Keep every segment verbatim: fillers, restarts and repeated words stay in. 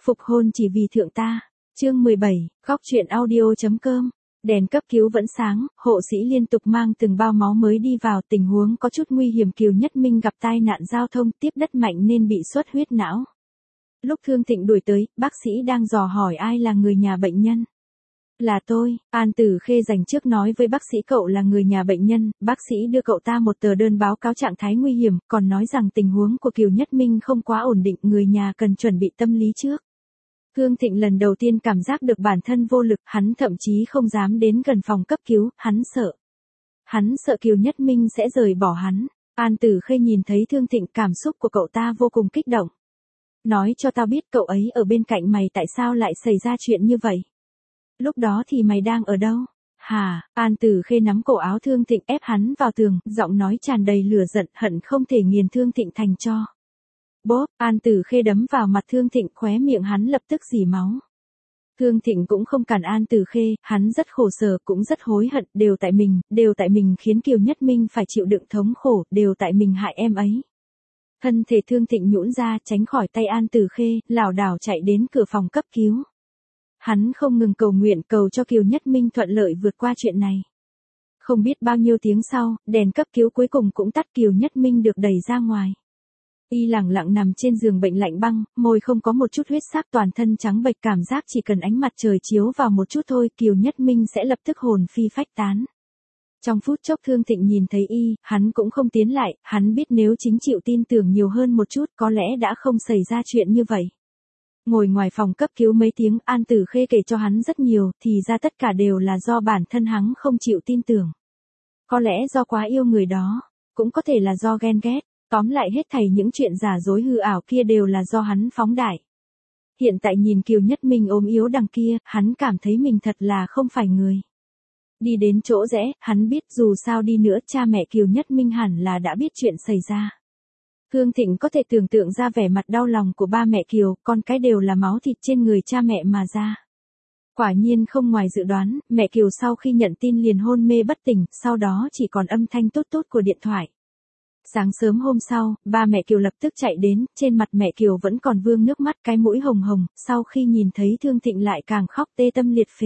Phục hôn chỉ vì thượng ta. Chương mười bảy, góc truyện audio.com. Đèn cấp cứu vẫn sáng, hộ sĩ liên tục mang từng bao máu mới đi vào, tình huống có chút nguy hiểm. Kiều Nhất Minh gặp tai nạn giao thông tiếp đất mạnh nên bị xuất huyết não. Lúc Thương Thịnh đuổi tới, bác sĩ đang dò hỏi ai là người nhà bệnh nhân. Là tôi, An Tử Khê dành trước nói với bác sĩ cậu là người nhà bệnh nhân. Bác sĩ đưa cậu ta một tờ đơn báo cáo trạng thái nguy hiểm, còn nói rằng tình huống của Kiều Nhất Minh không quá ổn định, người nhà cần chuẩn bị tâm lý trước. Thương Thịnh lần đầu tiên cảm giác được bản thân vô lực, hắn thậm chí không dám đến gần phòng cấp cứu, hắn sợ. Hắn sợ Kiều Nhất Minh sẽ rời bỏ hắn. An Tử Khê nhìn thấy Thương Thịnh, cảm xúc của cậu ta vô cùng kích động. Nói cho tao biết cậu ấy ở bên cạnh mày, tại sao lại xảy ra chuyện như vậy? Lúc đó thì mày đang ở đâu? Hả? An Tử Khê nắm cổ áo Thương Thịnh ép hắn vào tường, giọng nói tràn đầy lửa giận, hận không thể nghiền Thương Thịnh thành tro. Bốp, An Tử Khê đấm vào mặt Thương Thịnh, khóe miệng hắn lập tức rỉ máu. Thương Thịnh cũng không cản An Tử Khê, hắn rất khổ sở, cũng rất hối hận, đều tại mình, đều tại mình khiến Kiều Nhất Minh phải chịu đựng thống khổ, đều tại mình hại em ấy. Thân thể Thương Thịnh nhũn ra, tránh khỏi tay An Tử Khê, lảo đảo chạy đến cửa phòng cấp cứu. Hắn không ngừng cầu nguyện, cầu cho Kiều Nhất Minh thuận lợi vượt qua chuyện này. Không biết bao nhiêu tiếng sau, đèn cấp cứu cuối cùng cũng tắt, Kiều Nhất Minh được đẩy ra ngoài. Y lẳng lặng nằm trên giường bệnh lạnh băng, môi không có một chút huyết sắc, toàn thân trắng bệch, cảm giác chỉ cần ánh mặt trời chiếu vào một chút thôi, Kiều Nhất Minh sẽ lập tức hồn phi phách tán. Trong phút chốc Thương Thịnh nhìn thấy Y, hắn cũng không tiến lại, hắn biết nếu chính chịu tin tưởng nhiều hơn một chút, có lẽ đã không xảy ra chuyện như vậy. Ngồi ngoài phòng cấp cứu mấy tiếng, An Tử Khê kể cho hắn rất nhiều, thì ra tất cả đều là do bản thân hắn không chịu tin tưởng. Có lẽ do quá yêu người đó, cũng có thể là do ghen ghét. Tóm lại hết thảy những chuyện giả dối hư ảo kia đều là do hắn phóng đại. Hiện tại nhìn Kiều Nhất Minh ốm yếu đằng kia, hắn cảm thấy mình thật là không phải người. Đi đến chỗ rẽ, hắn biết dù sao đi nữa cha mẹ Kiều Nhất Minh hẳn là đã biết chuyện xảy ra. Thương Thịnh có thể tưởng tượng ra vẻ mặt đau lòng của ba mẹ Kiều, con cái đều là máu thịt trên người cha mẹ mà ra. Quả nhiên không ngoài dự đoán, mẹ Kiều sau khi nhận tin liền hôn mê bất tỉnh, sau đó chỉ còn âm thanh tốt tốt của điện thoại. Sáng sớm hôm sau, ba mẹ Kiều lập tức chạy đến, trên mặt mẹ Kiều vẫn còn vương nước mắt, cái mũi hồng hồng, sau khi nhìn thấy Thương Thịnh lại càng khóc tê tâm liệt phế.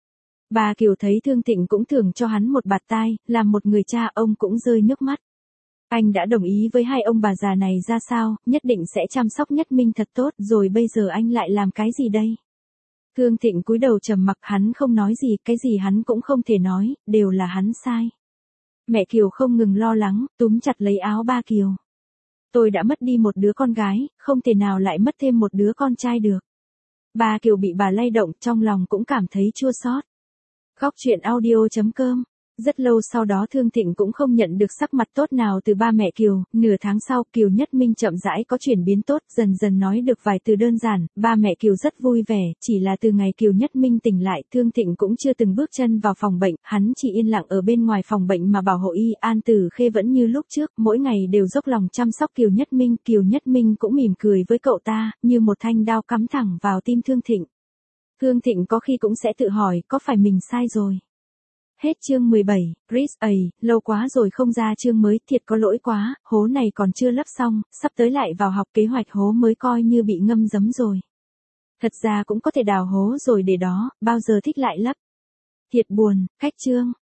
Bà Kiều thấy Thương Thịnh cũng thưởng cho hắn một bạt tai, làm một người cha ông cũng rơi nước mắt. Anh đã đồng ý với hai ông bà già này ra sao, nhất định sẽ chăm sóc Nhất Minh thật tốt, rồi bây giờ anh lại làm cái gì đây? Thương Thịnh cúi đầu trầm mặc, hắn không nói gì, cái gì hắn cũng không thể nói, đều là hắn sai. Mẹ Kiều không ngừng lo lắng, túm chặt lấy áo ba Kiều. Tôi đã mất đi một đứa con gái, không thể nào lại mất thêm một đứa con trai được. Ba Kiều bị bà lay động, trong lòng cũng cảm thấy chua xót. Góc truyện audio.com. Rất lâu sau đó Thương Thịnh cũng không nhận được sắc mặt tốt nào từ ba mẹ Kiều, nửa tháng sau Kiều Nhất Minh chậm rãi có chuyển biến tốt, dần dần nói được vài từ đơn giản, ba mẹ Kiều rất vui vẻ, chỉ là từ ngày Kiều Nhất Minh tỉnh lại, Thương Thịnh cũng chưa từng bước chân vào phòng bệnh, hắn chỉ yên lặng ở bên ngoài phòng bệnh mà bảo hộ Y. An Tử Khê vẫn như lúc trước, mỗi ngày đều dốc lòng chăm sóc Kiều Nhất Minh, Kiều Nhất Minh cũng mỉm cười với cậu ta, như một thanh đao cắm thẳng vào tim Thương Thịnh. Thương Thịnh có khi cũng sẽ tự hỏi, có phải mình sai rồi? Hết chương mười bảy, Chris ầy, lâu quá rồi không ra chương mới, thiệt có lỗi quá, hố này còn chưa lấp xong, sắp tới lại vào học kế hoạch hố mới coi như bị ngâm giấm rồi. Thật ra cũng có thể đào hố rồi để đó, bao giờ thích lại lấp. Thiệt buồn, cách chương.